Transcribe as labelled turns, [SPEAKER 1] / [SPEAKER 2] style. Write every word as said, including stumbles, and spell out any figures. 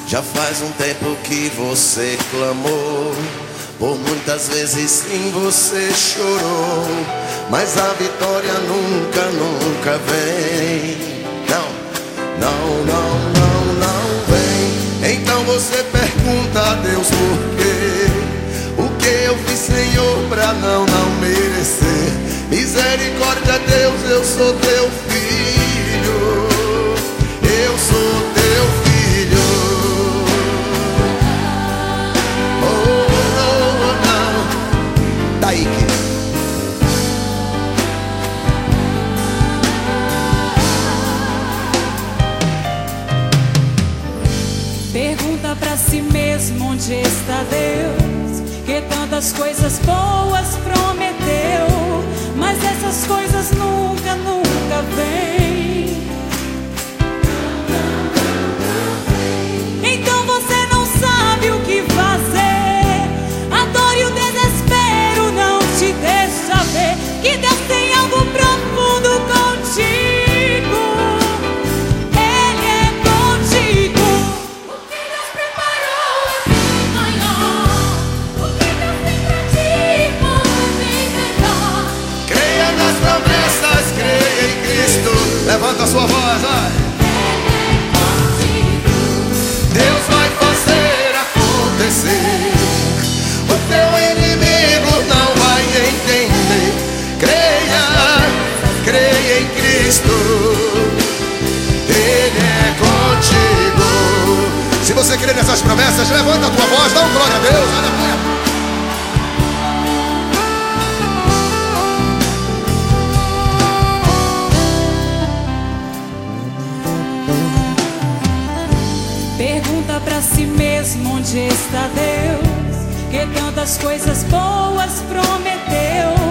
[SPEAKER 1] Já faz um tempo que você clamou, por muitas vezes sim você chorou, mas a vitória nunca, nunca vem. Não, não, não, não, não vem. Então você pergunta a Deus por quê? O que eu fiz, Senhor, pra não, não merecer? Misericórdia, Deus, eu sou teu filho. Eu sou teu filho. Oh, oh, não. Tá aí, querido.
[SPEAKER 2] Pergunta pra si mesmo onde está Deus, que tantas coisas boas prometeu, mas essas coisas nunca, nunca vêm. Então você não sabe o que fazer. A dor e o desespero não te deixa ver que Deus tem algo profundo contigo. Ele é contigo. O que Deus preparou é bem maior. O que Deus tem pra ti pode bem melhor.
[SPEAKER 1] Creia nas promessas, creia em Cristo. Levanta a sua voz, vai. Deus vai fazer acontecer. O teu inimigo não vai entender. Creia, creia em Cristo. Ele é contigo. Se você crê nessas promessas, levanta a tua voz, dá um glória a Deus. Aleluia.
[SPEAKER 2] Pergunta pra si mesmo onde está Deus, que tantas coisas boas prometeu,